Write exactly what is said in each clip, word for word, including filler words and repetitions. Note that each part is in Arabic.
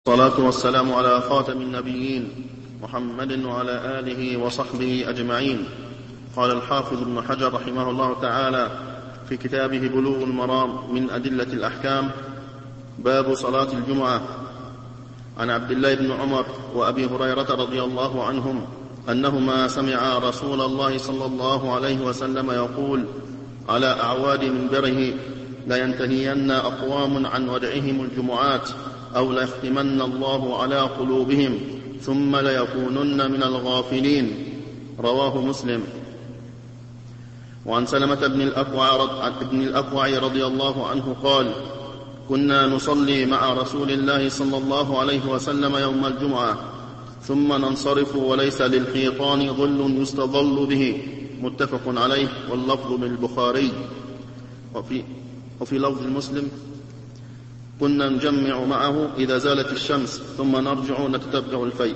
والصلاة والسلام على خاتم النبيين محمد وعلى آله وصحبه أجمعين. قال الحافظ ابن حجر رحمه الله تعالى في كتابه بلوغ المرام من أدلة الأحكام: باب صلاة الجمعة. عن عبد الله بن عمر وأبي هريرة رضي الله عنهم أنهما سمعا رسول الله صلى الله عليه وسلم يقول على أعواد منبره: لينتهين أقوام عن ودعهم الجمعات أو ليختمن الله على قلوبهم ثم ليكونن من الغافلين. رواه مسلم. وعن سلمة بن الأكوع رضي الله عنه قال: كنا نصلي مع رسول الله صلى الله عليه وسلم يوم الجمعة ثم ننصرف وليس للحيطان ظل يستظل به. متفق عليه، واللفظ بالبخاري. وفي, وفي لفظ مسلم: كنا نجمع معه إذا زالت الشمس ثم نرجع نتتبع الفيء.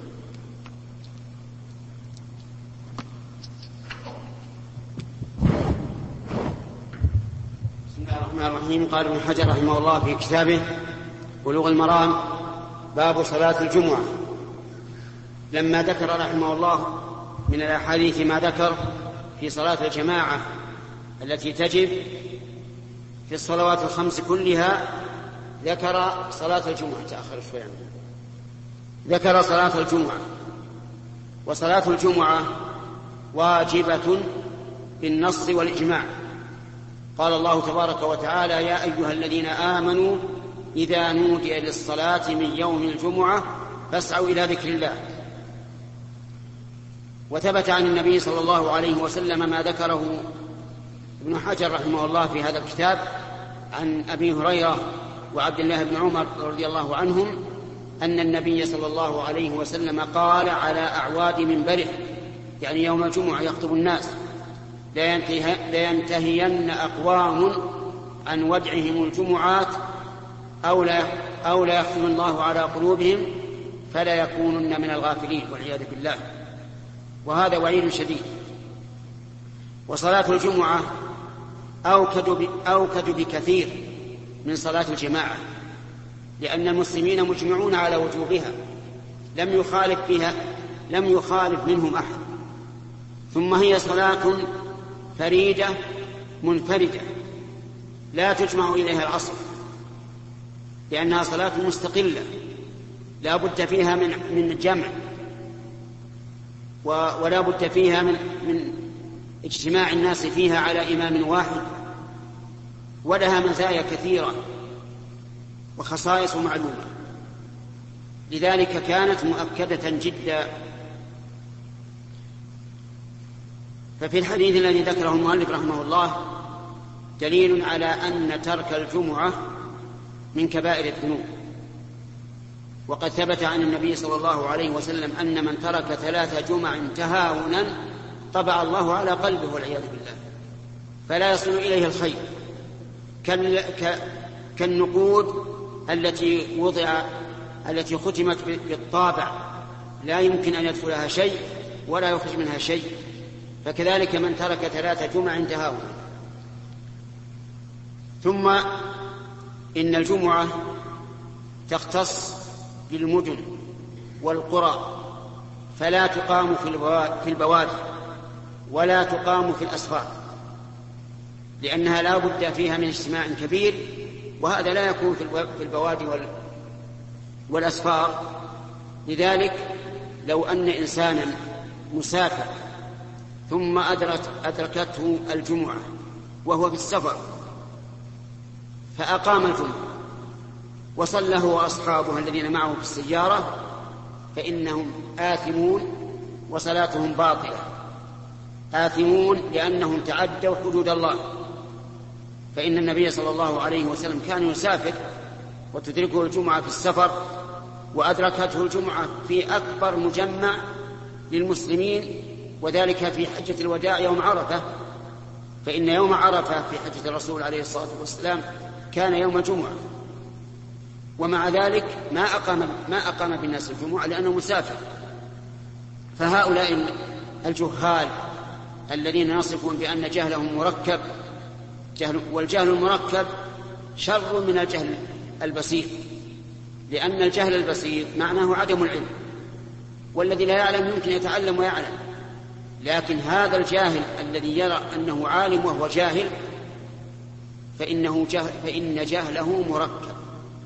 بسم الله الرحمن الرحيم. قال ابن حجر رحمه الله في كتابه بلوغ المرام: باب صلاة الجمعة. لما ذكر رحمه الله من الأحاديث ما ذكر في صلاة الجماعة التي تجب في الصلوات الخمس كلها، ذكر صلاة الجمعة. تأخر شوي عنه. ذكر صلاة الجمعة، وصلاة الجمعة واجبة بالنص والإجماع. قال الله تبارك وتعالى: يا أيها الذين آمنوا إذا نودي للصلاة من يوم الجمعة فاسعوا إلى ذكر الله. وثبت عن النبي صلى الله عليه وسلم ما ذكره ابن حجر رحمه الله في هذا الكتاب عن أبي هريرة وعبد الله بن عمر رضي الله عنهم أن النبي صلى الله عليه وسلم قال على أعواد منبره، يعني يوم الجمعة يخطب الناس: لينتهين أقوام عن ودعهم الجمعات أو لا, أو لا يختم الله على قلوبهم فلا يكونن من الغافلين، والعياذ بالله. وهذا وعيد شديد. وصلاة الجمعة أوكد, أوكد بكثير من صلاة الجماعة، لأن المسلمين مجمعون على وجوبها، لم يخالف بها لم يخالف منهم أحد. ثم هي صلاة فريدة منفردة لا تجمع إليها العصر، لأنها صلاة مستقلة لا بد فيها من من الجمع، ولا بد فيها من من اجتماع الناس فيها على إمام واحد، ولها مزايا كثيرة وخصائص معلومة، لذلك كانت مؤكدة جدا. ففي الحديث الذي ذكره المؤلف رحمه الله دليل على أن ترك الجمعة من كبائر الذنوب. وقد ثبت عن النبي صلى الله عليه وسلم أن من ترك ثلاث جمع تهاونا طبع الله على قلبه، والعياذ بالله، فلا يصل إليه الخير، كالنقود التي وضع التي ختمت بالطابع لا يمكن أن يدخلها شيء ولا يخرج منها شيء، فكذلك من ترك ثلاث جمع تهاونا. ثم إن الجمعة تختص بالمدن والقرى، فلا تقام في البوادي ولا تقام في الأسفار، لأنها لا بد فيها من اجتماع كبير، وهذا لا يكون في البوادي والأسفار. لذلك لو أن إنسانا مسافر ثم أدركته الجمعة وهو في السفر فأقام الجمعة وصلى هو وأصحابه الذين معه في السيارة، فإنهم آثمون وصلاتهم باطلة. آثمون لأنهم تعدوا حدود الله، فإن النبي صلى الله عليه وسلم كان يسافر وتدركه الجمعة في السفر، وأدركته الجمعة في أكبر مجمع للمسلمين، وذلك في حجة الوداع يوم عرفة، فإن يوم عرفة في حجة الرسول عليه الصلاة والسلام كان يوم جمعة، ومع ذلك ما أقام, ما أقام بالناس الجمعة لأنه مسافر. فهؤلاء الجهال الذين يصفون بأن جهلهم مركب، جهل والجهل المركب شر من الجهل البسيط، لأن الجهل البسيط معناه عدم العلم، والذي لا يعلم يمكن يتعلم ويعلم، لكن هذا الجاهل الذي يرى أنه عالم وهو جاهل فإنه جهل فإن جهله مركب.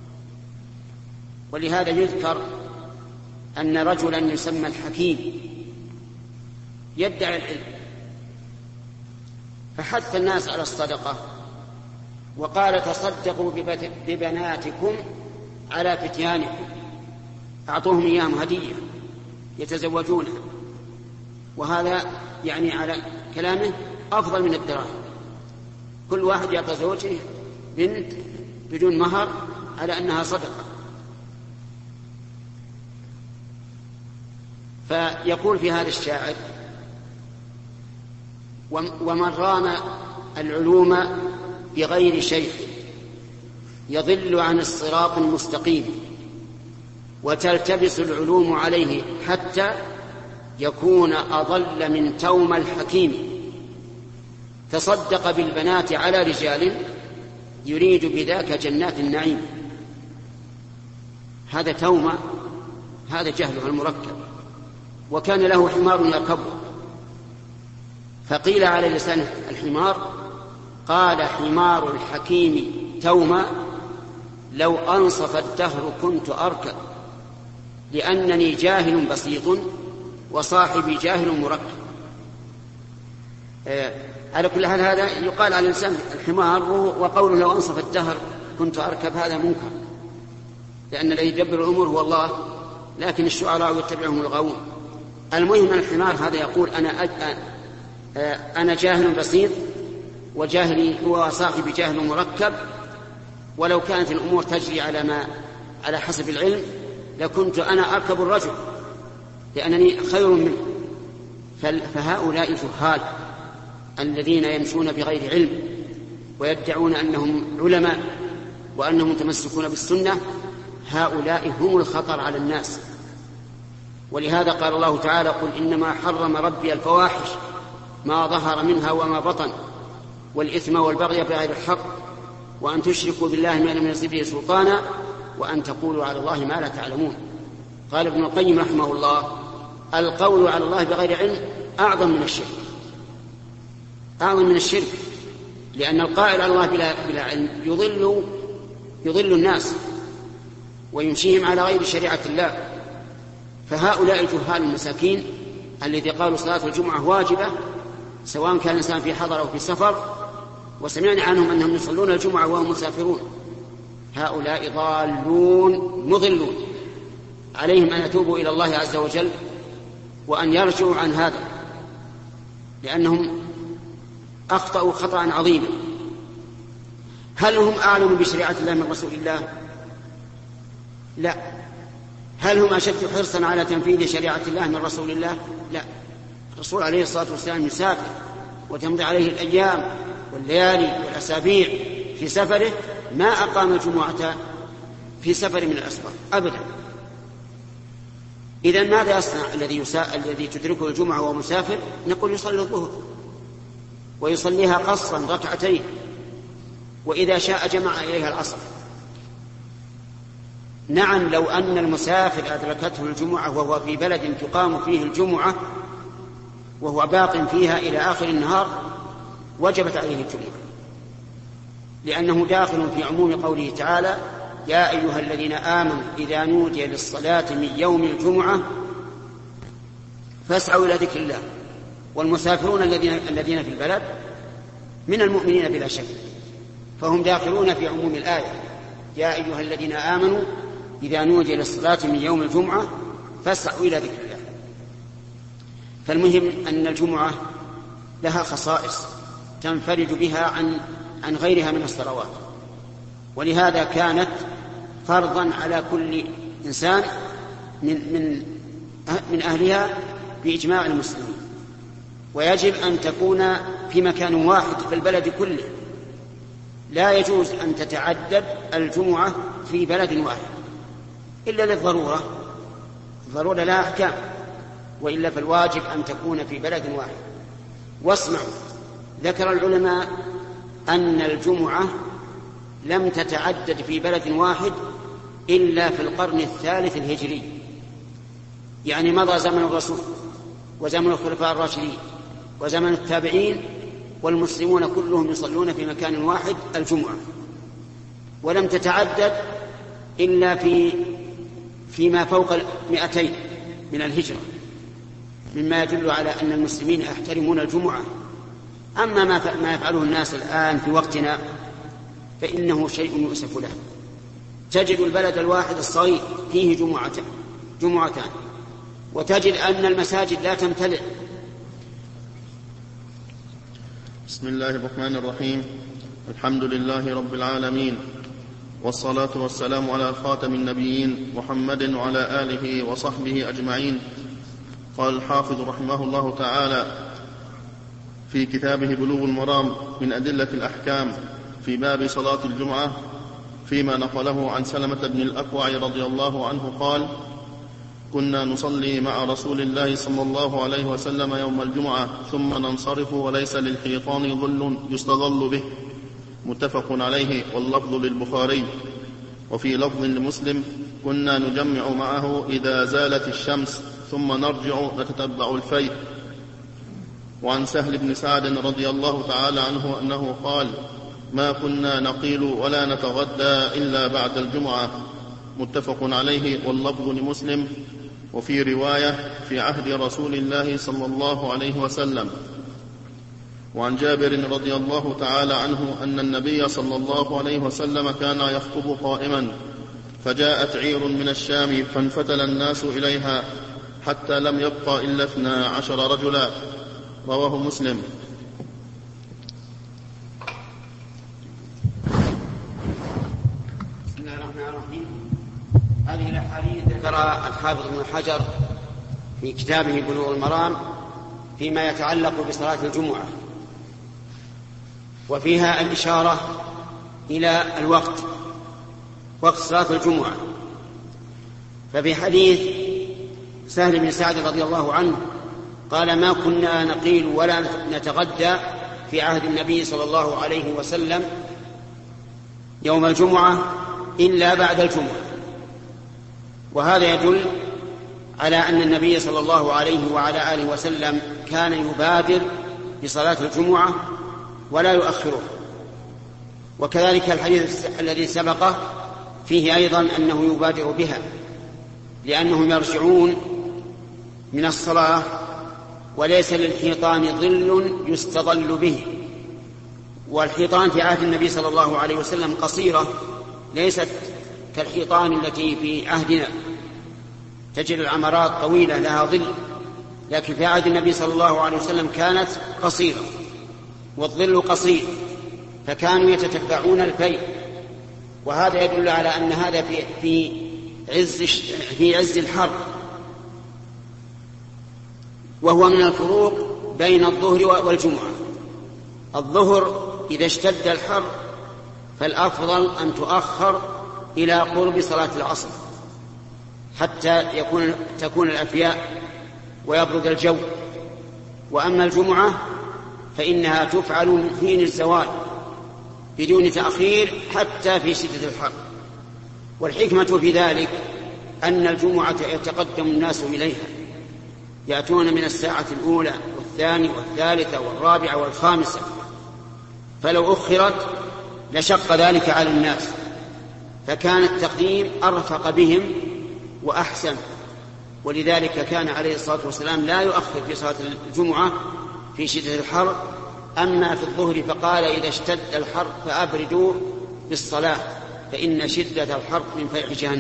ولهذا يذكر أن رجلا يسمى الحكيم يدعي العلم، فحث الناس على الصدقة وقال: تصدقوا ببناتكم على فتيانكم، أعطوهم إياهم هدية يتزوجونها. وهذا يعني على كلامه أفضل من الدراهم، كل واحد يعطى زوجه بنت بدون مهر على أنها صدقة. فيقول في هذا الشاعر: ومن رام العلوم بغير شيخ يضل عن الصراط المستقيم، وتلتبس العلوم عليه حتى يكون أضل من توم الحكيم. تصدق بالبنات على رجال يريد بذاك جنات النعيم. هذا توم، هذا جهله المركب. وكان له حمار يركبه، فقيل على لسان الحمار: قال حمار الحكيم توما لو أنصف الدهر كنت أركب، لأنني جاهل بسيط وصاحبي جاهل مركب. آه على كل حال هذا يقال على لسان الحمار، وقوله لو أنصف الدهر كنت أركب هذا منكر، لأن الذي يدبر الأمور هو الله، لكن الشعراء يتبعهم الغاوون. المهم أن الحمار هذا يقول: أنا أج... أنا جاهل بسيط وجاهلي هو صاحبي جاهل مركب، ولو كانت الأمور تجري على ما على حسب العلم لكنت أنا أركب الرجل لأنني خير منه. فهؤلاء جهال الذين يمشون بغير علم ويدعون أنهم علماء وأنهم متمسكون بالسنة، هؤلاء هم الخطر على الناس. ولهذا قال الله تعالى: قل إنما حرم ربي الفواحش ما ظهر منها وما بطن والإثم والبغي بغير الحق وأن تشركوا بالله ما لم ينزل به سلطانا وأن تقولوا على الله ما لا تعلمون. قال ابن القيم رحمه الله: القول على الله بغير علم أعظم من الشرك، أعظم من الشرك، لأن القائل على الله بلا, بلا علم يضل يضل الناس ويمشيهم على غير شريعة الله. فهؤلاء الجهال المساكين الذي قالوا صلاة الجمعة واجبة سواء كان الإنسان في حضر أو في سفر، وسمعنا عنهم أنهم يصلون الجمعة وهم مسافرون، هؤلاء ضالون مضلون. عليهم أن يتوبوا إلى الله عز وجل وأن يرجعوا عن هذا، لأنهم أخطأوا خطأ عظيما. هل هم أعلم بشريعة الله من رسول الله؟ لا. هل هم أشد حرصا على تنفيذ شريعة الله من رسول الله؟ لا. الرسول عليه الصلاة والسلام يسافر وتمضي عليه الأيام والليالي والأسابيع في سفره، ما أقام الجمعة في سفر من الأسفار أبدا. إذن ماذا يصنع الذي يسا... الذي تدركه الجمعة وهو مسافر؟ نقول يصلي الظهر ويصليها قصرا ركعتين، وإذا شاء جمع إليها العصر. نعم، لو أن المسافر أدركته الجمعة وهو في بلد تقام فيه الجمعة وهو باق فيها إلى آخر النهار وجبت عليه الجمعة، لأنه داخل في عموم قوله تعالى: يا أيها الذين آمنوا إذا نودي للصلاة من يوم الجمعة فاسعوا إلى ذكر الله. والمسافرون الذين الذين في البلد من المؤمنين بلا شك، فهم داخلون في عموم الآية: يا أيها الذين آمنوا إذا نودي للصلاة من يوم الجمعة فاسعوا إلى ذكر الله. فالمهم أن الجمعة لها خصائص تنفرد بها عن عن غيرها من الصلوات، ولهذا كانت فرضا على كل إنسان من من من أهلها بإجماع المسلمين، ويجب أن تكون في مكان واحد في البلد كله. لا يجوز أن تتعدد الجمعة في بلد واحد إلا للضرورة، الضرورة لا أحكام، وإلا فالواجب أن تكون في بلد واحد. واسمعوا، ذكر العلماء أن الجمعة لم تتعدد في بلد واحد إلا في القرن الثالث الهجري، يعني مضى زمن الرسول وزمن الخلفاء الراشدين وزمن التابعين والمسلمون كلهم يصلون في مكان واحد الجمعة، ولم تتعدد إلا في فيما فوق المئتين من الهجرة، مما يدل على أن المسلمين يحترمون الجمعة. أما ما يفعله الناس الآن في وقتنا فإنه شيء يؤسف له. تجد البلد الواحد الصغير فيه جمعتان جمعتان وتجد أن المساجد لا تمتلئ. بسم الله الرحمن الرحيم. الحمد لله رب العالمين، والصلاة والسلام على خاتم النبيين محمد وعلى آله وصحبه أجمعين. قال الحافظ رحمه الله تعالى في كتابه بلوغ المرام من أدلة الأحكام في باب صلاة الجمعة فيما نقله عن سلمة بن الأكوع رضي الله عنه قال: كنا نصلي مع رسول الله صلى الله عليه وسلم يوم الجمعة ثم ننصرف وليس للحيطان ظل يستظل به. متفق عليه، واللفظ للبخاري. وفي لفظ لمسلم: كنا نجمع معه إذا زالت الشمس ثم نرجع نتتبع الفيء. وعن سهل بن سعد رضي الله تعالى عنه أنه قال: ما كنا نقيل ولا نتغدى إلا بعد الجمعة. متفق عليه، واللفظ لمسلم. وفي رواية: في عهد رسول الله صلى الله عليه وسلم. وعن جابر رضي الله تعالى عنه أن النبي صلى الله عليه وسلم كان يخطب قائما، فجاءت عير من الشام فانفتل الناس إليها حتى لم يبق إلا اثنا عشر رجلا. رواه مسلم. بسم الله الرحمن الرحيم. هذه الأحاديث ذكرها الحافظ ابن حجر في كتابه بلوغ المرام فيما يتعلق بصلاة الجمعة، وفيها الإشارة إلى الوقت، وقت صلاة الجمعة. ففي حديث سهل بن سعد رضي الله عنه قال: ما كنا نقيل ولا نتغدى في عهد النبي صلى الله عليه وسلم يوم الجمعة إلا بعد الجمعة. وهذا يدل على أن النبي صلى الله عليه وعلى آله وسلم كان يبادر بصلاة الجمعة ولا يؤخره. وكذلك الحديث الذي سبقه فيه أيضا أنه يبادر بها، لأنهم يرجعون من الصلاة وليس للحيطان ظل يستظل به. والحيطان في عهد النبي صلى الله عليه وسلم قصيرة، ليست كالحيطان التي في عهدنا، تجد العمارات طويلة لها ظل، لكن في عهد النبي صلى الله عليه وسلم كانت قصيرة والظل قصير، فكانوا يتتبعون الفيء. وهذا يدل على أن هذا في في عز في عز الحر، وهو من الفروق بين الظهر والجمعة. الظهر إذا اشتد الحر فالأفضل أن تؤخر إلى قرب صلاة العصر حتى يكون تكون الأفياء ويبرد الجو. وأما الجمعة فإنها تفعل من حين الزوال بدون تأخير حتى في شدة الحر. والحكمة في ذلك أن الجمعة يتقدم الناس إليها، يأتون من الساعة الأولى والثانية والثالثة والرابعة والخامسة، فلو أخرت لشق ذلك على الناس، فكان التقديم أرفق بهم وأحسن. ولذلك كان عليه الصلاة والسلام لا يؤخر في صلاة الجمعة في شدة الحر. أما في الظهر فقال: إذا اشتد الحر فأبردوا بالصلاة فإن شدة الحر من فيح جهنم.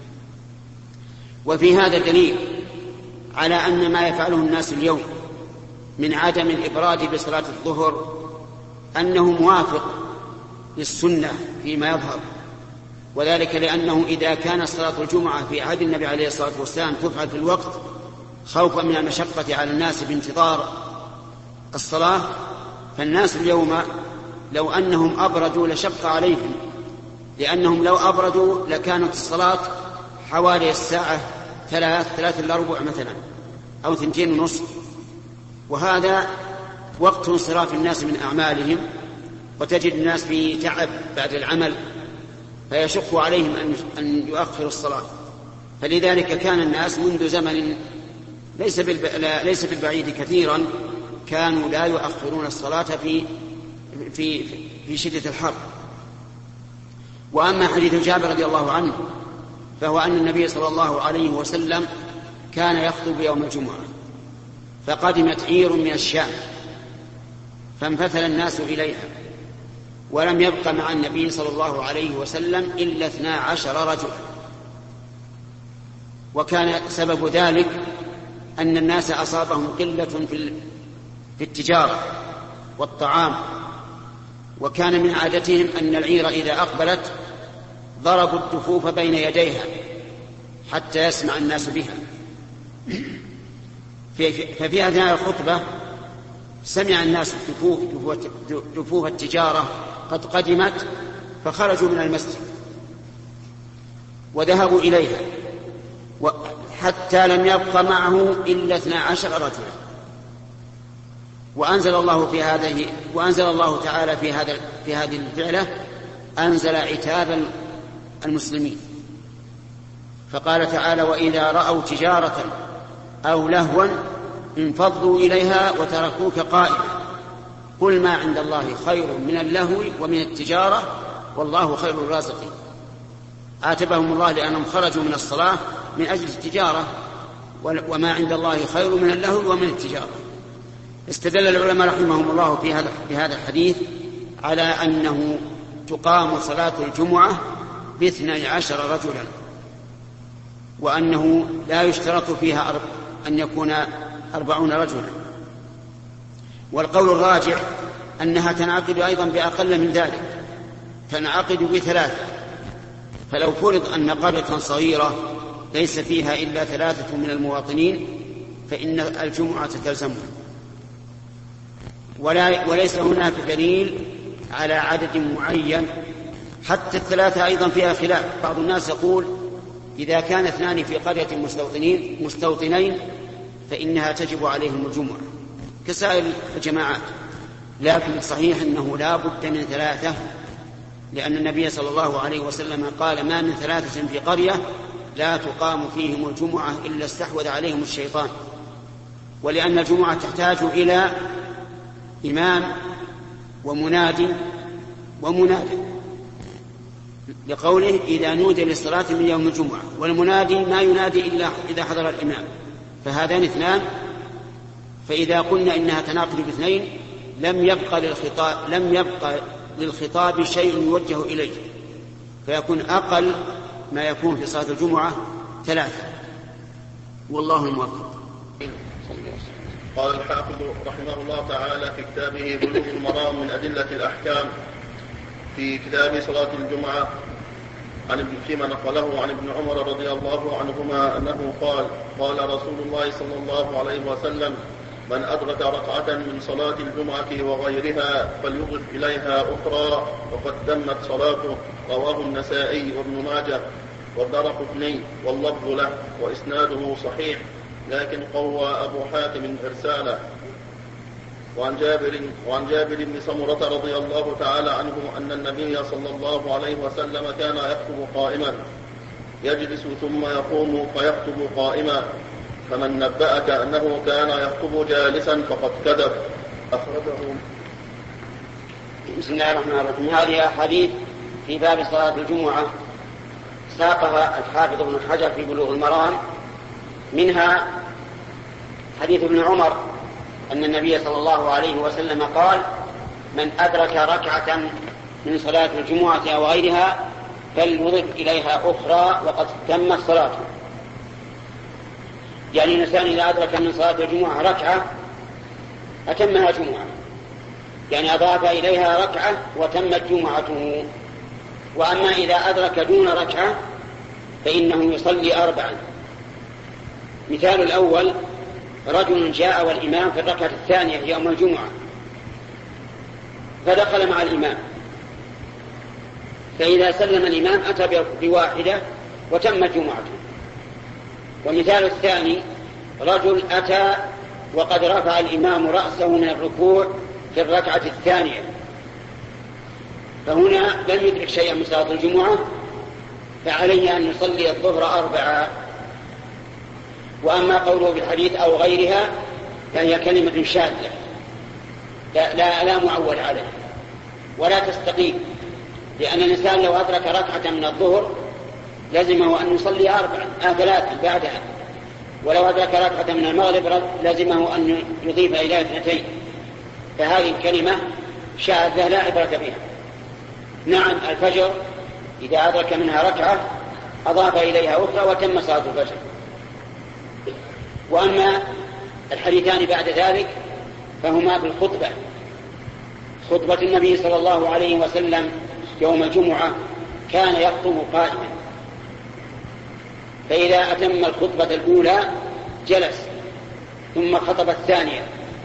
وفي هذا دليل على أن ما يفعله الناس اليوم من عدم الإبراد بصلاة الظهر أنه موافق للسنة فيما يظهر، وذلك لأنه إذا كان صلاة الجمعة في عهد النبي عليه الصلاة والسلام تفعل في الوقت خوفا من المشقة على الناس بانتظار الصلاة، فالناس اليوم لو أنهم أبردوا لشق عليهم، لأنهم لو أبردوا لكانت الصلاة حوالي الساعة ثلاث ثلاث إلا ربع مثلا أو ثنتين ونصف، وهذا وقت انصراف الناس من أعمالهم، وتجد الناس في تعب بعد العمل فيشق عليهم أن يؤخروا الصلاة. فلذلك كان الناس منذ زمن ليس ليس بالبعيد كثيرا كانوا لا يؤخرون الصلاة في في في شدة الحر. وأما حديث جابر رضي الله عنه فهو أن النبي صلى الله عليه وسلم كان يخطب يوم الجمعة، فقدمت عير من الشام فانفتل الناس إليها، ولم يبق مع النبي صلى الله عليه وسلم إلا اثنا عشر رجلا. وكان سبب ذلك أن الناس أصابهم قلة في التجارة والطعام، وكان من عادتهم أن العير إذا أقبلت ضربوا الدفوف بين يديها حتى يسمع الناس بها. ففي أثناء الخطبة سمع الناس دفوف, دفوف التجارة قد قدمت، فخرجوا من المسجد وذهبوا إليها حتى لم يبق معه إلا اثنا عشر رجلا. وأنزل الله في هذه وأنزل الله تعالى في هذا في هذه الفعلة أنزل عتاب المسلمين، فقال تعالى: وإذا رأوا تجارة أو لهوا انفضوا إليها وتركوك قائما قل ما عند الله خير من اللهو ومن التجارة والله خير الرازقين. عاتبهم الله لأنهم خرجوا من الصلاة من أجل التجارة، وما عند الله خير من اللهو ومن التجارة. استدل العلماء رحمهم الله في هذا في هذا الحديث على أنه تقام صلاة الجمعة باثني عشر رجلا، وأنه لا يشترط فيها أن يكون أربعون رجلا. والقول الراجح أنها تنعقد أيضا بأقل من ذلك، تنعقد بثلاثة. فلو فرض أن قرية صغيرة ليس فيها إلا ثلاثة من المواطنين فإن الجمعة تلزمهم، ولا وليس هناك دليل على عدد معين. حتى الثلاثة أيضا فيها خلاف. بعض الناس يقول إذا كان اثنان في قرية مستوطنين مستوطنين فإنها تجب عليهم الجمعة كسائر الجماعات، لكن الصحيح أنه لا بد من ثلاثة، لأن النبي صلى الله عليه وسلم قال: ما من ثلاثة في قرية لا تقام فيهم الجمعة إلا استحوذ عليهم الشيطان. ولأن الجمعة تحتاج إلى إمام ومنادي ومنادي، لقوله: إذا نودي للصلاة من يوم الجمعة، والمنادي ما ينادي إلا إذا حضر الإمام، فهذان اثنان. فإذا قلنا إنها تناقض باثنين لم يبقى للخطاب لم يبقى للخطاب شيء يوجه إليه، فيكون أقل ما يكون في صلاة الجمعة ثلاثة، والله الموفق. قال الحافظ رحمه الله تعالى في كتابه بلوغ المرام من أدلة الأحكام في كتاب صلاة الجمعة عن ابن فيما نقله عن ابن عمر رضي الله عنهما أنه قال: قال رسول الله صلى الله عليه وسلم: من أدرك ركعة من صلاة الجمعة وغيرها فليضف إليها أخرى وقد تمت صلاته. رواه النسائي وابن ماجه والدارقطني واللفظ له وإسناده صحيح، لكن قوى أبو حاتم إرساله. وعن جابر, وعن جابر بن سمرة رضي الله تعالى عنه أن النبي صلى الله عليه وسلم كان يخطب قائما يجلس ثم يقوم فيخطب قائما، فمن نبأك أنه كان يخطب جالسا فقد كذب. أخرجه. بسم الله الرحمن الرحيم. هذه أحاديث في باب صلاة الجمعة ساقها الحافظ ابن حجر في بلوغ المرام، منها حديث ابن عمر أن النبي صلى الله عليه وسلم قال: من أدرك ركعة من صلاة الجمعة أو غيرها فليضف إليها أخرى وقد تمت صلاته. يعني الإنسان إذا أدرك من صلاة الجمعة ركعة أتمها جمعة، يعني أضاف إليها ركعة وتمت جمعته. وأما إذا أدرك دون ركعة فإنه يصلي أربعا. مثال الأول: رجل جاء والإمام في الركعة الثانية يوم الجمعة فدخل مع الإمام، فإذا سلم الإمام أتى بواحدة وتمت جمعته. ومثال الثاني: رجل أتى وقد رفع الإمام رأسه من الركوع في الركعة الثانية، فهنا لم يدرك شيئا من صلاة الجمعة فعليه أن يصلي الظهر أربعة. وأما قوله بالحديث أو غيرها فهي كلمة شاذة لا, لا, لا معول عليه ولا تستقيم، لأن الإنسان لو أدرك ركعة من الظهر لزمه أن يصلي أربعة آه ثلاثة بعدها، ولو أدرك ركعة من المغرب لزمه أن يضيف إلى اثنتين. فهذه الكلمة شاذة لا عبرة بها. نعم الفجر إذا أدرك منها ركعة أضاف إليها أخرى وتم صلاة الفجر. وأما الحديثان بعد ذلك فهما بالخطبة، خطبة النبي صلى الله عليه وسلم يوم الجمعة كان يخطب قائما، فإذا أتم الخطبة الأولى جلس ثم خطب الثانية.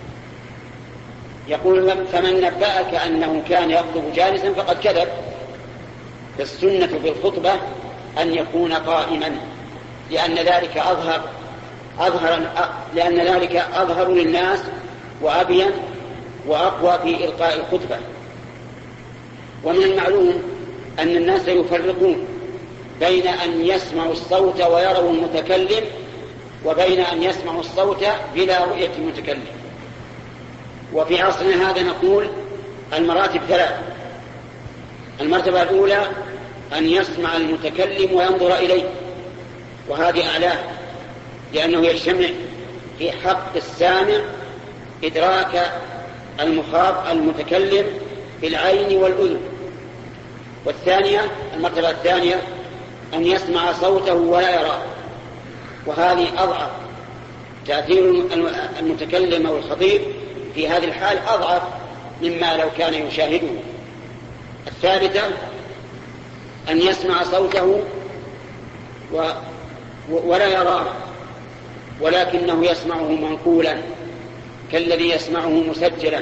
يقول فمن نبأك أنه كان يخطب جالسا فقد كذب. السنة في الخطبة أن يكون قائما، لأن ذلك أظهر أظهر لأن ذلك أظهر للناس وأبين وأقوى في إلقاء الخطبة. ومن المعلوم أن الناس يفرقون بين أن يسمعوا الصوت ويروا المتكلم وبين أن يسمعوا الصوت بلا رؤية المتكلم. وفي عصرنا هذا نقول المراتب ثلاث. المرتبة الأولى أن يسمع المتكلم وينظر إليه، وهذه أعلاه، لأنه يجتمع في حق السامع إدراك المخاطب المتكلم بالعين والأذن. والثانية المرتبة الثانية أن يسمع صوته ولا يراه، وهذه أضعف. تأثير المتكلم أو الخطيب في هذه الحال أضعف مما لو كان يشاهده. الثالثة أن يسمع صوته و... ولا يراه، ولكنه يسمعه منقولا كالذي يسمعه مسجلا.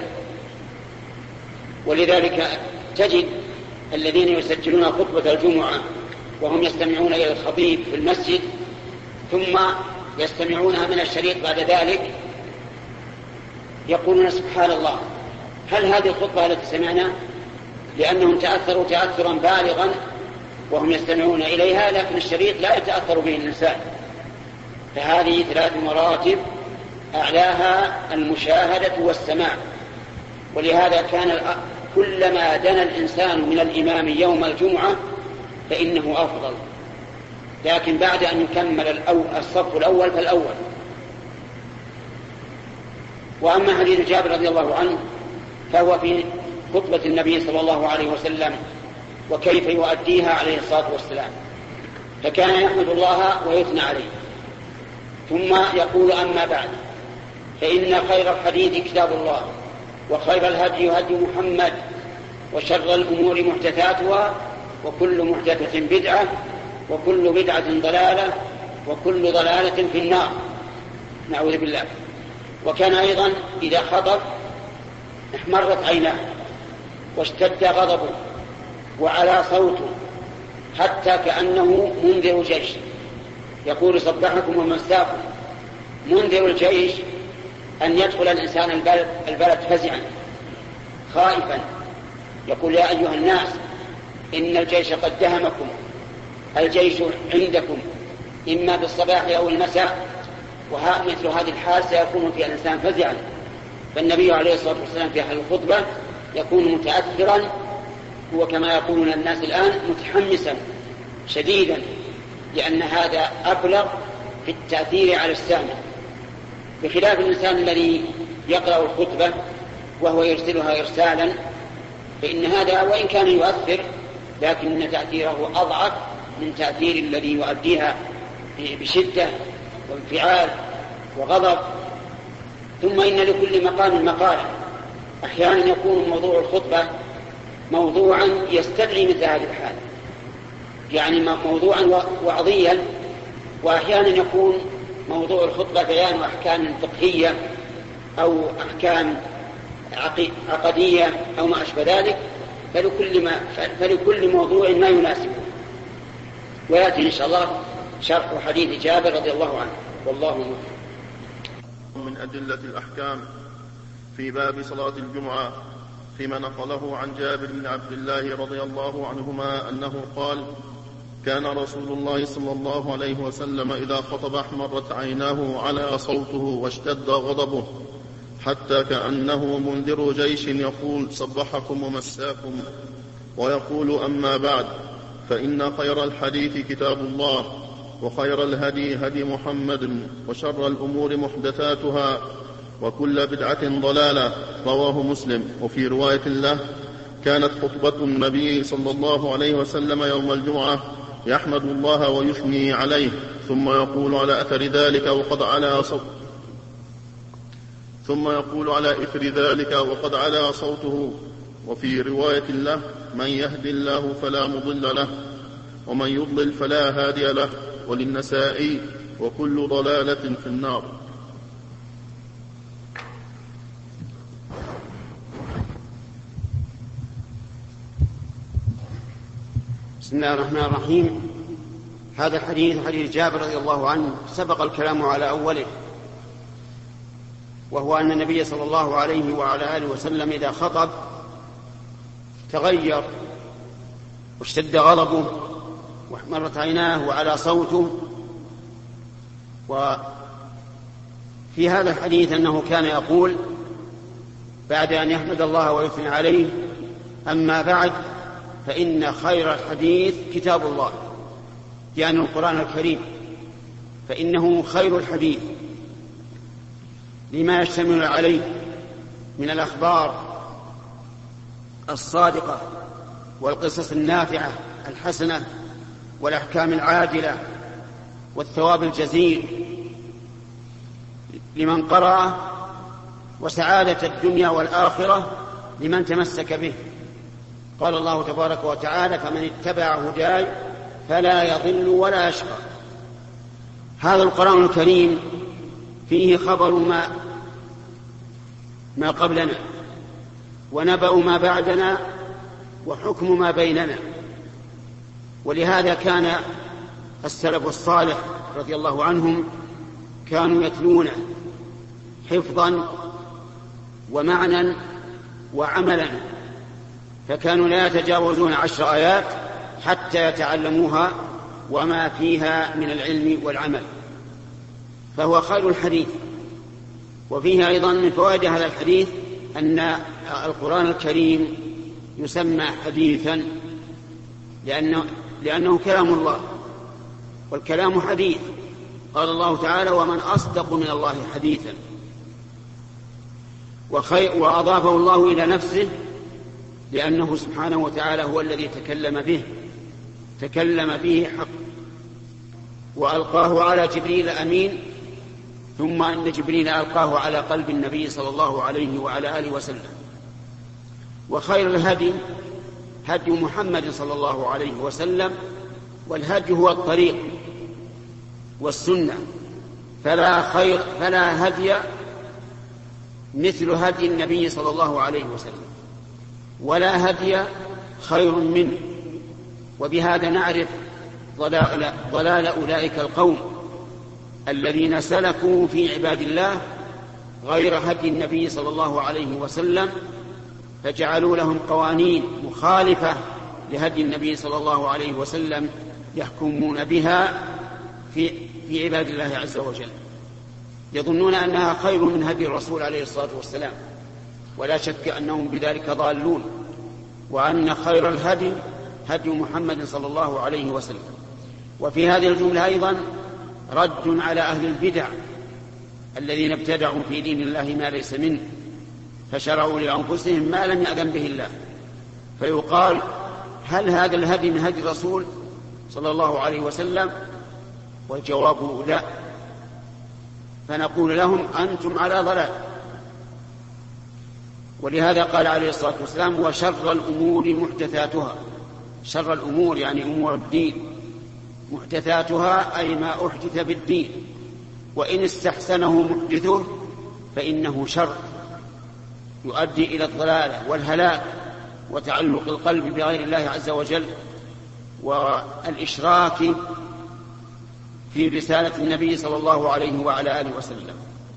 ولذلك تجد الذين يسجلون خطبة الجمعة وهم يستمعون إلى الخطيب في المسجد ثم يستمعونها من الشريط بعد ذلك يقولون سبحان الله، هل هذه الخطبة التي سمعنا؟ لأنهم تأثروا تأثرا بالغا وهم يستمعون إليها، لكن الشريط لا يتأثر به الإنسان. فهذه ثلاث مراتب أعلاها المشاهدة والسماع. ولهذا كان كلما دنا الإنسان من الإمام يوم الجمعة فإنه أفضل، لكن بعد أن يكمل الصف الأول فالأول. وأما حديث جابر رضي الله عنه فهو في خطبة النبي صلى الله عليه وسلم وكيف يؤديها عليه الصلاة والسلام، فكان يحمد الله ويثنى عليه ثم يقول أما بعد فإن خير الحديث كتاب الله وخير الهدي هدي محمد وشر الأمور محدثاتها وكل محدثة بدعة وكل بدعة ضلالة وكل ضلالة في النار، نعوذ بالله. وكان أيضا إذا خطب احمرت عيناه واشتد غضبه وعلى صوته حتى كأنه منذر جيش، يقول صبحكم ومساكم. منذر الجيش أن يدخل الإنسان البلد, البلد فزعا خائفا، يقول يا أيها الناس إن الجيش قد دهمكم، الجيش عندكم إما بالصباح أو المساء. وها مثل هذه الحال سيكون في الإنسان فزعا. فالنبي عليه الصلاة والسلام في حال الخطبة يكون متأثرا، هو كما يقولون الناس الآن متحمسا شديدا، لأن هذا أبلغ في التأثير على السامع، بخلاف الإنسان الذي يقرأ الخطبة وهو يرسلها إرسالا، فإن هذا وإن كان يؤثر لكن تأثيره أضعف من تأثير الذي يؤديها بشدة وانفعال وغضب. ثم إن لكل مقام مقال. أحيانا يكون موضوع الخطبة موضوعا يستدعي مثل هذه الحال، يعني موضوعا وعظيا، وأحيانا يكون موضوع الخطبة بيان أحكام فقهية أو أحكام عقدية أو ما أشبه ذلك، فلكل, ما فلكل موضوع ما يناسبه. ويأتي إن شاء الله شرح حديث جابر رضي الله عنه، والله موفق. من أدلة الأحكام في باب صلاة الجمعة فيما نقله عن جابر بن عبد الله رضي الله عنهما أنه قال: كان رسول الله صلى الله عليه وسلم إذا خطب احمرت عيناه وعلى صوته واشتد غضبه حتى كأنه منذر جيش يقول صبحكم ومساكم، ويقول أما بعد، فإن خير الحديث كتاب الله، وخير الهدي هدي محمد، وشر الأمور محدثاتها، وكل بدعة ضلالة. رواه مسلم. وفي رواية له: كانت خطبة النبي صلى الله عليه وسلم يوم الجمعة يحمد الله ويثني عليه، ثم يقول على أثر ذلك وقد علا صوته ثم يقول على إثر ذلك وقد علا صوته. وفي رواية له: من يهد الله فلا مضل له، ومن يضلل فلا هادي له. وللنسائي: وكل ضلالة في النار. بسم الله الرحمن الرحيم. هذا الحديث حديث جابر رضي الله عنه سبق الكلام على أوله، وهو أن النبي صلى الله عليه وعلى آله وسلم إذا خطب تغير واشتد غضبه واحمرت عيناه وعلى صوته. وفي هذا الحديث أنه كان يقول بعد أن يحمد الله ويثني عليه: أما بعد، فإن خير الحديث كتاب الله، يعني القرآن الكريم، فإنه خير الحديث لما يشتمل عليه من الأخبار الصادقة والقصص النافعة الحسنة والأحكام العاجلة والثواب الجزيل لمن قرأ، وسعادة الدنيا والآخرة لمن تمسك به. قال الله تبارك وتعالى: فمن اتبع هداي فلا يضل ولا يشقى. هذا القرآن الكريم فيه خبر ما ما قبلنا، ونبأ ما بعدنا، وحكم ما بيننا. ولهذا كان السلف الصالح رضي الله عنهم كانوا يتلونه حفظا ومعنى وعملا، فكانوا لا يتجاوزون عشر آيات حتى يتعلموها وما فيها من العلم والعمل، فهو خير الحديث. وفيه أيضا من فوائد هذا الحديث أن القرآن الكريم يسمى حديثا لأنه, لأنه كلام الله، والكلام حديث. قال الله تعالى: ومن أصدق من الله حديثا. وأضافه الله إلى نفسه لأنه سبحانه وتعالى هو الذي تكلم به تكلم به حق، وألقاه على جبريل أمين، ثم أن جبريل ألقاه على قلب النبي صلى الله عليه وعلى آله وسلم. وخير الهدي هدي محمد صلى الله عليه وسلم، والهدي هو الطريق والسنة، فلا خير فلا هدي مثل هدي النبي صلى الله عليه وسلم، ولا هدي خير منه. وبهذا نعرف ضلال, ضلال أولئك القوم الذين سلكوا في عباد الله غير هدي النبي صلى الله عليه وسلم، فجعلوا لهم قوانين مخالفة لهدي النبي صلى الله عليه وسلم يحكمون بها في, في عباد الله عز وجل، يظنون أنها خير من هدي الرسول عليه الصلاة والسلام، ولا شك أنهم بذلك ضالون، وأن خير الهدي هدي محمد صلى الله عليه وسلم. وفي هذه الجملة أيضا رد على أهل البدع الذين ابتدعوا في دين الله ما ليس منه، فشرعوا لأنفسهم ما لم يأذن به الله. فيقال: هل هذا الهدي من هدي الرسول صلى الله عليه وسلم؟ والجواب لا. فنقول لهم: أنتم على ضلال. ولهذا قال عليه الصلاة والسلام: وشر الأمور محدثاتها. شر الأمور يعني أمور الدين، محدثاتها أي ما أحدث بالدين، وإن استحسنه محدثه فإنه شر يؤدي إلى الضلال والهلاك وتعلق القلب بغير الله عز وجل، والإشراك في رسالة النبي صلى الله عليه وعلى آله وسلم.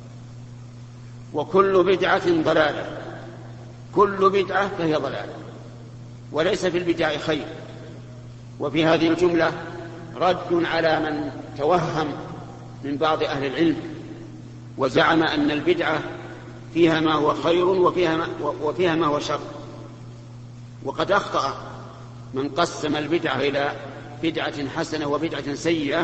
وكل بدعة ضلالة، كل بدعة فهي ضلالة، وليس في البدع خير. وفي هذه الجملة رد على من توهم من بعض أهل العلم وزعم أن البدعة فيها ما هو خير وفيها ما, وفيها ما هو شر. وقد أخطأ من قسم البدعة إلى بدعة حسنة وبدعة سيئة.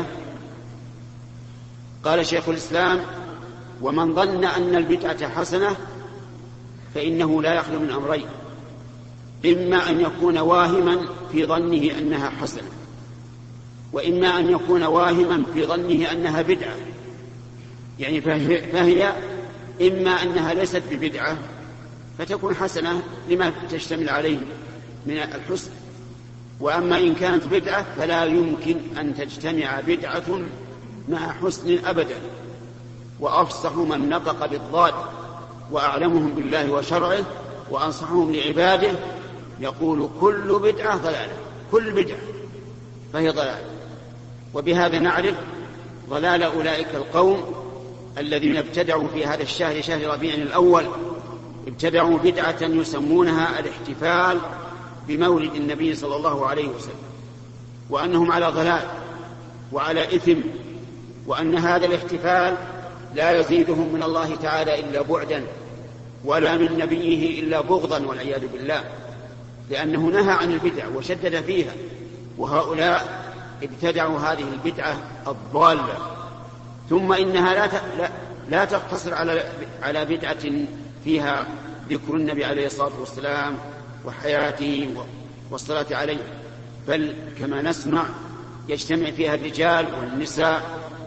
قال شيخ الإسلام: ومن ظن أن البدعة حسنة فإنه لا يخلو من أمرين: إما أن يكون واهما في ظنه أنها حسنة، وإما أن يكون واهما في ظنه أنها بدعة. يعني فهي, فهي إما أنها ليست ببدعة فتكون حسنة لما تشتمل عليه من الحسن، وأما إن كانت بدعة فلا يمكن أن تجتمع بدعة مع حسن أبدا. وأفصح من نطق بالضاد وأعلمهم بالله وشرعه وأنصحهم لعباده يقول: كل بدعة ضلالة، كل بدعة فهي ضلالة. وبهذا نعرف ضلال أولئك القوم الذين ابتدعوا في هذا الشهر، شهر ربيع الأول، ابتدعوا بدعة يسمونها الاحتفال بمولد النبي صلى الله عليه وسلم، وأنهم على ضلال وعلى إثم، وأن هذا الاحتفال لا يزيدهم من الله تعالى إلا بعدا ولا من نبيه إلا بغضا والعياذ بالله، لأنه نهى عن البدع وشدد فيها. وهؤلاء ابتدعوا هذه البدعة الضالة. ثم إنها لا لا, لا تقتصر على على بدعة فيها ذكر النبي عليه الصلاة والسلام وحياته والصلاة عليه، بل كما نسمع يجتمع فيها الرجال والنساء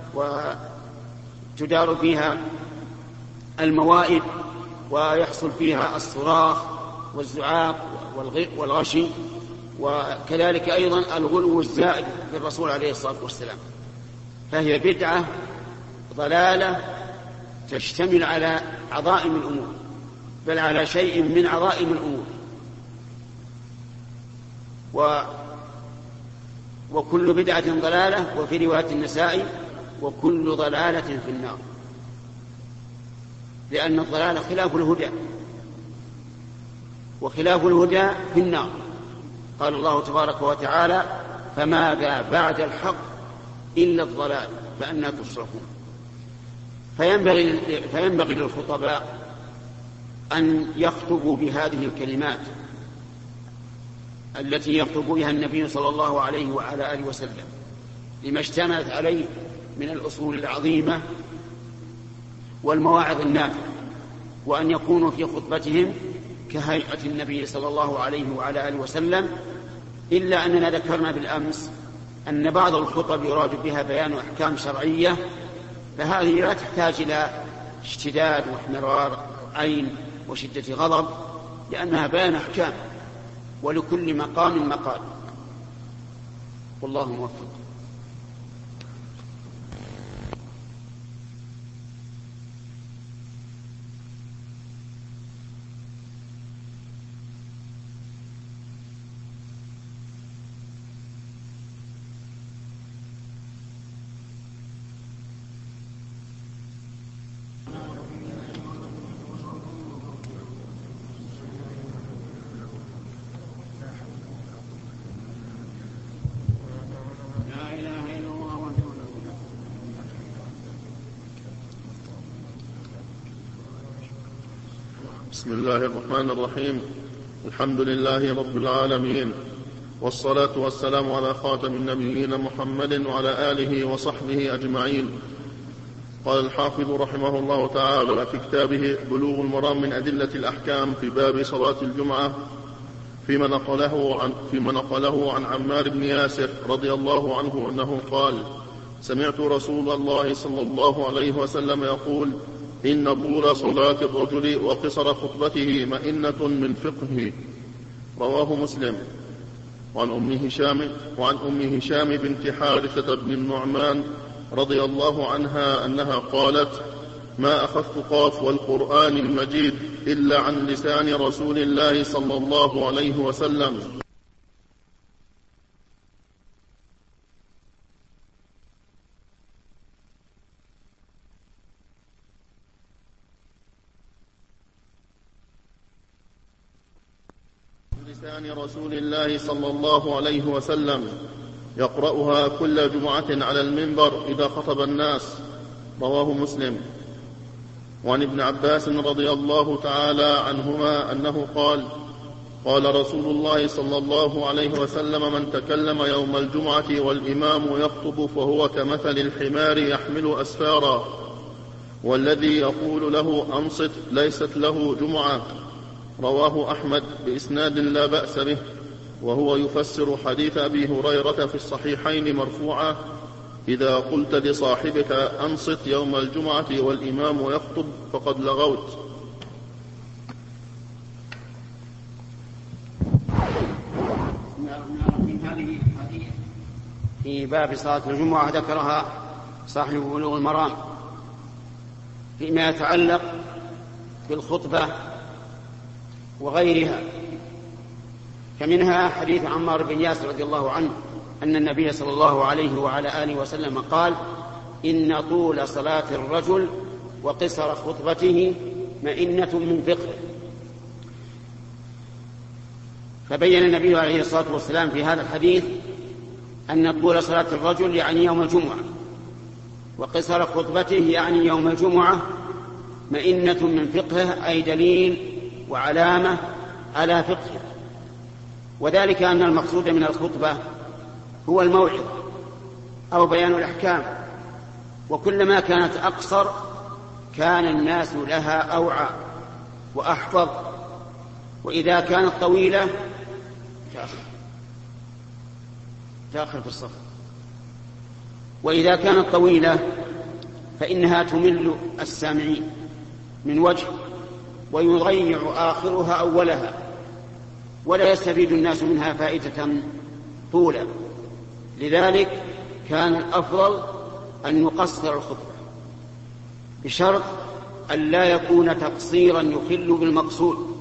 وتدار فيها الموائد ويحصل فيها الصراخ والزعاق والغشي، وكذلك أيضا الغلو الزائد بالرسول عليه الصلاة والسلام. فهي بدعة ضلالة تشتمل على عظائم الأمور، بل على شيء من عظائم الأمور. و وكل بدعة ضلالة، وفي رواية النسائي: وكل ضلالة في النار، لأن الضلالة خلاف الهدى، وخلاف الهدى في النار. قال الله تبارك وتعالى: فماذا بعد الحق إلا الضلال فأنى تصرفون. فينبغي, فينبغي للخطباء أن يخطبوا بهذه الكلمات التي يخطب بها النبي صلى الله عليه وعلى آله وسلم لما اشتملت عليه من الأصول العظيمة والمواعظ النافعة، وأن يكونوا في خطبتهم كهيئة النبي صلى الله عليه وعلى آله وسلم. إلا أننا ذكرنا بالأمس أن بعض الخطب يراد بها بيان أحكام شرعية، فهذه لا تحتاج إلى اشتداد واحمرار عين وشدة غضب، لأنها بيان أحكام، ولكل مقام مقال. والله موفق. بسم الله الرحمن الرحيم. الحمد لله رب العالمين، والصلاة والسلام على خاتم النبيين محمد وعلى آله وصحبه أجمعين. قال الحافظ رحمه الله تعالى في كتابه بلوغ المرام من أدلة الأحكام في باب صلاة الجمعة فيما نقله عن, فيما نقله عن عمار بن ياسر رضي الله عنه أنه قال: سمعت رسول الله صلى الله عليه وسلم يقول: إن طول صلاة الرجل وقصر خطبته مئنة من فقهه. رواه مسلم. وعن أم هشام, وعن أم هشام بنت حارثة بن النعمان رضي الله عنها أنها قالت: ما أخذت قاف والقرآن المجيد إلا عن لسان رسول الله صلى الله عليه وسلم. لسان رسول الله صلى الله عليه وسلم يقرأها كل جمعة على المنبر إذا خطب الناس. رواه مسلم. وعن ابن عباس رضي الله تعالى عنهما أنه قال: قال رسول الله صلى الله عليه وسلم: من تكلم يوم الجمعة والإمام يخطب فهو كمثل الحمار يحمل أسفارا، والذي يقول له أنصت ليست له جمعة. رواه أحمد بإسناد لا بأس به، وهو يفسر حديث أبي هريرة في الصحيحين مرفوعا: إذا قلت لصاحبك أنصت يوم الجمعة والإمام يخطب فقد لغوت. في باب صلاة الجمعة ذكرها صاحب بلوغ المرام فيما يتعلق بالخطبة وغيرها، فمنها حديث عمار بن ياسر رضي الله عنه أن النبي صلى الله عليه وعلى آله وسلم قال: إن طول صلاة الرجل وقصر خطبته مئنة من فقه. فبين النبي عليه الصلاة والسلام في هذا الحديث أن طول صلاة الرجل يعني يوم الجمعة، وقصر خطبته يعني يوم الجمعة مئنة من فقه، أي دليل وعلامة على فقه. وذلك أن المقصود من الخطبة هو الموعظة أو بيان الأحكام، وكلما كانت أقصر كان الناس لها أوعى وأحفظ، وإذا كانت طويلة تأخر تأخر في الصف وإذا كانت طويلة فإنها تمل السامعين من وجه، ويضيع آخرها أولها، ولا يستفيد الناس منها فائدة طولا. لذلك كان الأفضل أن يقصر الخطبة، بشرط أن لا يكون تقصيرا يخل بالمقصود.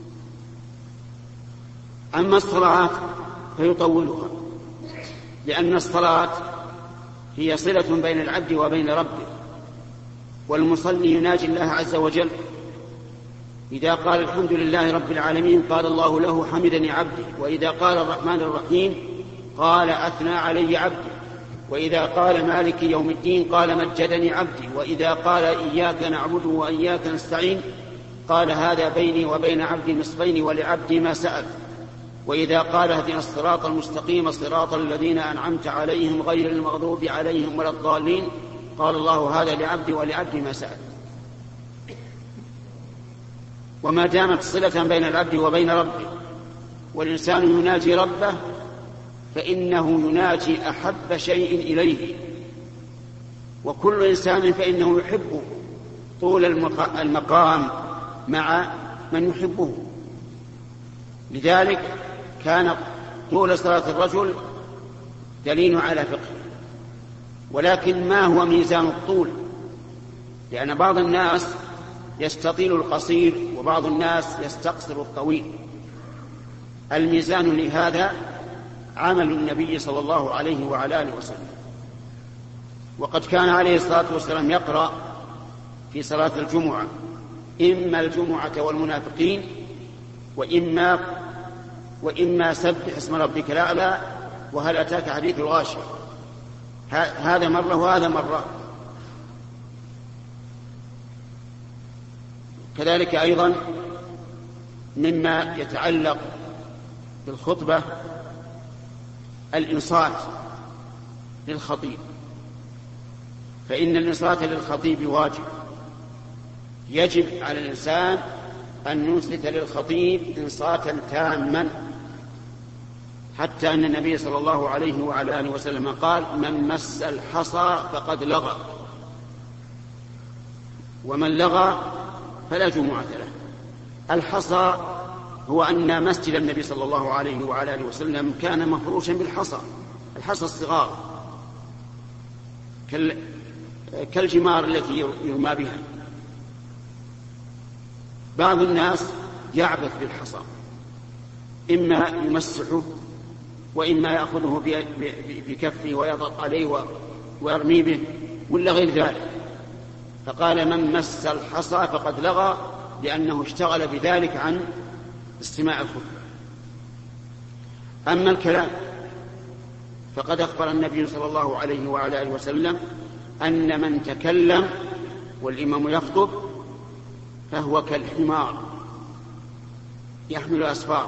أما الصلاة فيطولها، لأن الصلاة هي صلة بين العبد وبين ربه، والمصلي يناجي الله عز وجل. إذا قال الحمد لله رب العالمين قال الله له حمدني عبدي، وإذا قال الرحمن الرحيم قال أثنى علي عبدي، وإذا قال مالك يوم الدين قال مجدني عبدي، وإذا قال إياك نعبد وإياك نستعين قال هذا بيني وبين عبدي نصفين ولعبدي ما سأل، وإذا قال اهدنا الصراط المستقيم صراط الذين أنعمت عليهم غير المغضوب عليهم ولا الضالين قال الله هذا لعبدي ولعبدي ما سأل. وما دامت صلة بين العبد وبين ربه والإنسان يناجي ربه فإنه يناجي أحب شيء إليه، وكل إنسان فإنه يحب طول المقام مع من يحبه. لذلك كان طول صلاة الرجل دليل على فقه. ولكن ما هو ميزان الطول؟ لأن بعض الناس يستطيل القصير وبعض الناس يستقصر الطويل. الميزان لهذا عمل النبي صلى الله عليه وعلى آله وسلم، وقد كان عليه الصلاة والسلام يقرأ في صلاة الجمعة إما الجمعة والمنافقين وإما وإما سبح اسم ربك الأعلى وهل أتاك حديث الغاشية. هذا مرة وهذا مرة. كذلك أيضا مما يتعلق بالخطبة الإنصات للخطيب، فإن الإنصات للخطيب واجب. يجب على الإنسان أن ينصت للخطيب إنصاتا تاما، حتى أن النبي صلى الله عليه وعلى آله وسلم قال: من مس الحصى فقد لغى، ومن لغى فلا جمعة له. الحصى هو أن مسجد النبي صلى الله عليه وعلى آله وسلم كان مفروشا بالحصى، الحصى الصغار كالجمار التي يرمى بها. بعض الناس يعبث بالحصى، إما يمسحه وإما يأخذه بكفه ويضغط عليه ويرمي به ولا غير ذلك. فقال: من مس الحصى فقد لغى، لأنه اشتغل بذلك عن استماع الخطبة. أما الكلام فقد أخبر النبي صلى الله عليه وعلى آله وسلم أن من تكلم والإمام يخطب فهو كالحمار يحمل أسفار.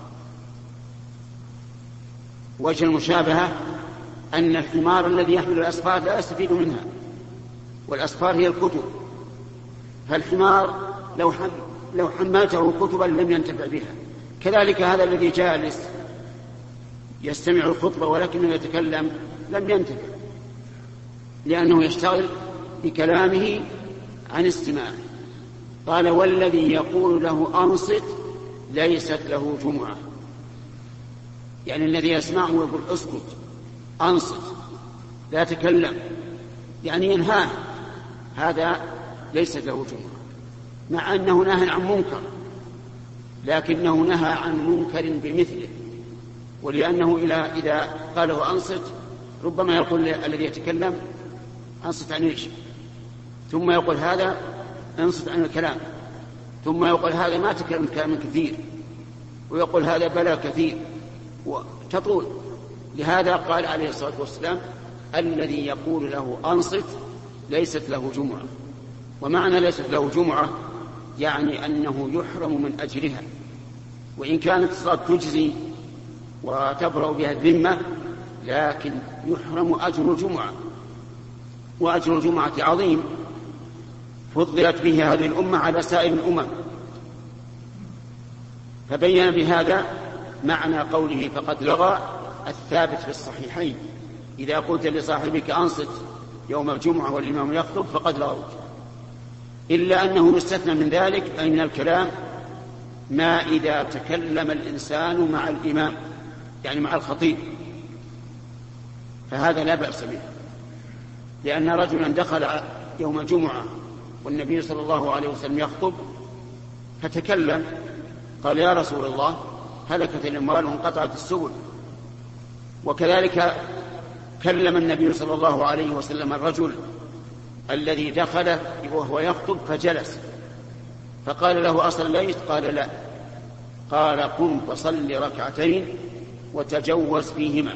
وجه المشابهة أن الحمار الذي يحمل الأسفار لا يستفيد منها، والأسفار هي الكتب، فالحمار لو حم لو حملته كتبا لم ينتفع بها. كذلك هذا الذي جالس يستمع الخطبة ولكنه يتكلم لم ينتفع، لأنه يشتغل بكلامه عن استماعه. قال والذي يقول له أنصت ليست له جمعة، يعني الذي يسمعه ويقول اسكت أنصت لا تكلم، يعني ينهاه، هذا ليست له جمعة، مع أنه نهى عن منكر لكنه نهى عن منكر بمثله. ولأنه إذا قاله أنصت ربما يقول الذي يتكلم أنصت عن إيش، ثم يقول هذا أنصت عن الكلام، ثم يقول هذا ما تكلم كلام كثير، ويقول هذا بلا كثير، وتطول. لهذا قال عليه الصلاة والسلام الذي يقول له أنصت ليست له جمعة. ومعنى ليست له جمعة يعني أنه يحرم من أجرها، وإن كانت الصلاة تجزي وتبرأ بها الذمة لكن يحرم أجر الجمعة، وأجر الجمعة عظيم فضلت به هذه الأمة على سائر الأمم. فبين بهذا معنى قوله فقد لغى الثابت في الصحيحين: إذا قلت لصاحبك أنصت يوم الجمعة والإمام يخطب فقد لغوت. إلا أنه يستثنى من ذلك أي من الكلام ما إذا تكلم الإنسان مع الإمام، يعني مع الخطيب، فهذا لا بأس به. لأن رجلا دخل يوم الجمعة والنبي صلى الله عليه وسلم يخطب فتكلم، قال يا رسول الله هلكت الأموال وانقطعت السبل. وكذلك كلم النبي صلى الله عليه وسلم الرجل الذي دخل وهو يخطب فجلس، فقال له أصليت؟ قال لا. قال قم فصل ركعتين وتجوز فيهما.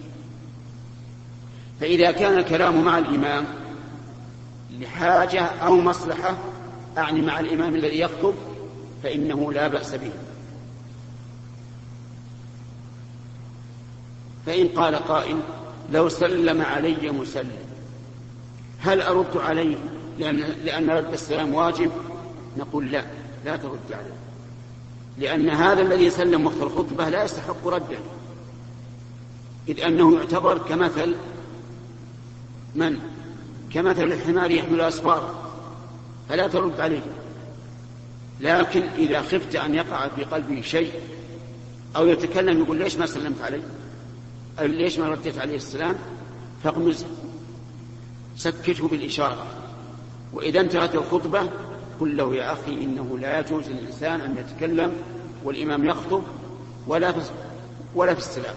فإذا كان الكلام مع الإمام لحاجة أو مصلحة، أعني مع الإمام الذي يخطب، فإنه لا بأس به. فإن قال قائل لو سلم علي مسلم هل أرد عليه لأن, لأن رد السلام واجب؟ نقول لا، لا ترد عليه، لأن هذا الذي سلم وقت الخطبة لا يستحق رده، إذ أنه يعتبر كمثل من؟ كمثل الحمار يحمل أسفار، فلا ترد عليه. لكن إذا خفت أن يقع في قلبه شيء أو يتكلم يقول ليش ما سلمت عليه أو ليش ما ردت عليه السلام، فاغمزه، سكته بالإشارة. وإذا انتهت الخطبة قل له يا أخي إنه لا يجوز للإنسان أن يتكلم والإمام يخطب ولا في, ولا في السلام.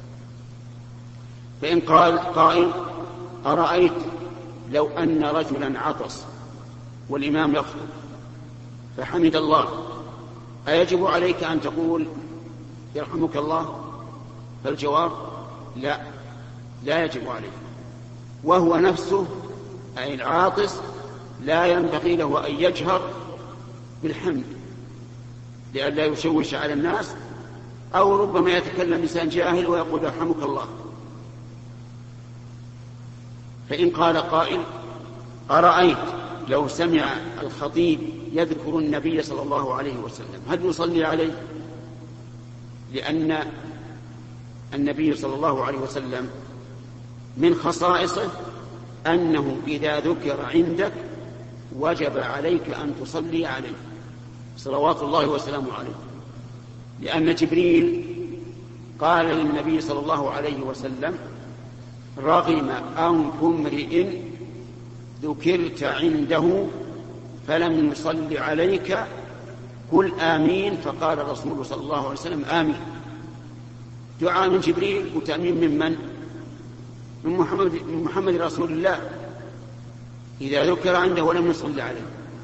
فإن قال قائل أرأيت لو أن رجلا عطس والإمام يخطب فحمد الله أيجب عليك أن تقول يرحمك الله؟ فالجواب لا، لا يجب عليه. وهو نفسه أي العاطس لا ينبغي له أن يجهر بالحمد لئلا يشوش على الناس، أو ربما يتكلم إنسان جاهل ويقول يرحمك الله. فإن قال قائل أرأيت لو سمع الخطيب يذكر النبي صلى الله عليه وسلم هل يصلي عليه؟ لأن النبي صلى الله عليه وسلم من خصائصه أنه إذا ذكر عندك وجب عليك أن تصلي عليه صلوات الله وسلامه عليه. لأن جبريل قال للنبي صلى الله عليه وسلم رغم أنف امرئ ذكرت عنده فلم يصلي عليك قل آمين. فقال الرسول صلى الله عليه وسلم آمين. دعاء من جبريل وتأمين من من؟ من محمد, من محمد رسول الله إذا ذكر عنده ولم يصلي عليه.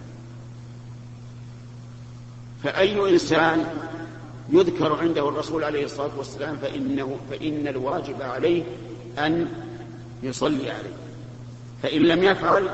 فأي إنسان يذكر عنده الرسول عليه الصلاة والسلام فإنه فإن الواجب عليه أن يصلي عليه، فإن لم يفعل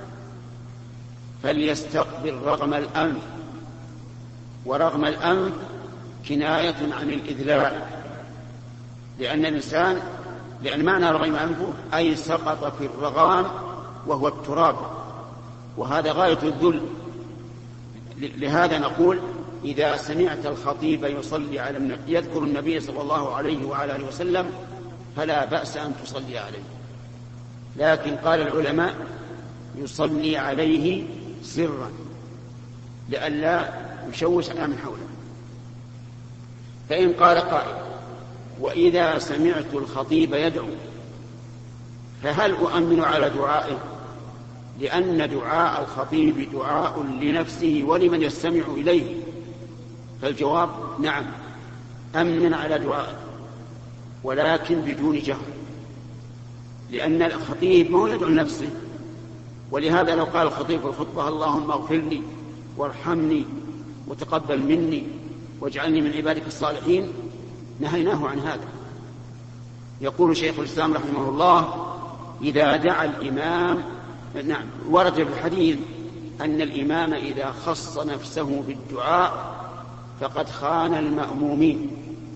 فليستقبل رغم الأنف، ورغم الأنف كناية عن الإذلال، لأن الإنسان لأن معنى رغم أنفه أي سقط في الرغام وهو التراب، وهذا غاية الذل. لهذا نقول إذا سمعت الخطيب يصلي على النبي يذكر النبي صلى الله عليه وعلى آله وسلم فلا بأس أن تصلي عليه، لكن قال العلماء يصلي عليه سرا لئلا يشوش على من حوله. فإن قال قائل وإذا سمعت الخطيب يدعو فهل أؤمن على دعائه؟ لأن دعاء الخطيب دعاء لنفسه ولمن يستمع إليه، فالجواب نعم أمن على دعائه، ولكن بدون جهر، لأن الخطيب ما هو يدعو لنفسه. ولهذا لو قال الخطيب في الخطبة اللهم اغفر لي وارحمني وتقبل مني واجعلني من عبادك الصالحين نهيناه عن هذا. يقول شيخ الإسلام رحمه الله إذا دعا الإمام، نعم ورد في الحديث أن الإمام إذا خص نفسه بالدعاء فقد خان المأمومين.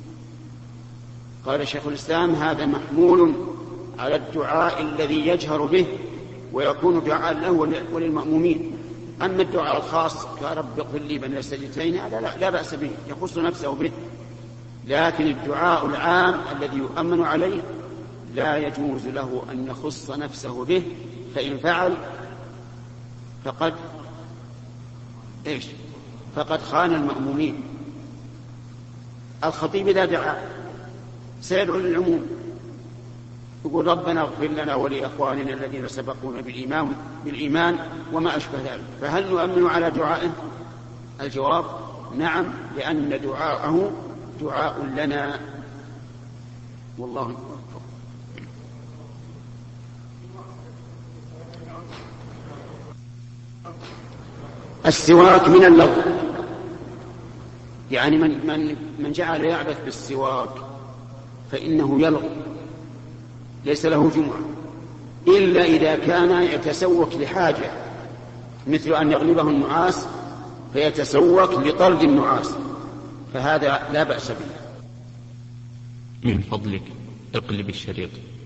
قال شيخ الإسلام هذا محمول على الدعاء الذي يجهر به ويكون دعاء له وللمأمومين. أما الدعاء الخاص كرب اغفر لي بين السجدتين هذا لا, لا بأس به، يخص نفسه به. لكن الدعاء العام الذي يؤمن عليه لا يجوز له أن يخص نفسه به، فإن فعل فقد إيش فقد خان المأمومين. الخطيب إذا دعا سيدعو للعموم، يقول ربنا اغفر لنا ولإخواننا الذين سبقونا بالإيمان, بالإيمان وما أشبه ذلك. فهل نؤمن على دعائه؟ الجواب نعم، لأن دعاءه دعاء لنا، والله أكبر. السواك من اللغو، يعني من, من, من جعل يعبث بالسواك فإنه يلغو ليس له جمعة، إلا إذا كان يتسوك لحاجة، مثل أن يغلبه النعاس فيتسوك لطرد النعاس، فهذا لا بأس به. من فضلك اقلب الشريط.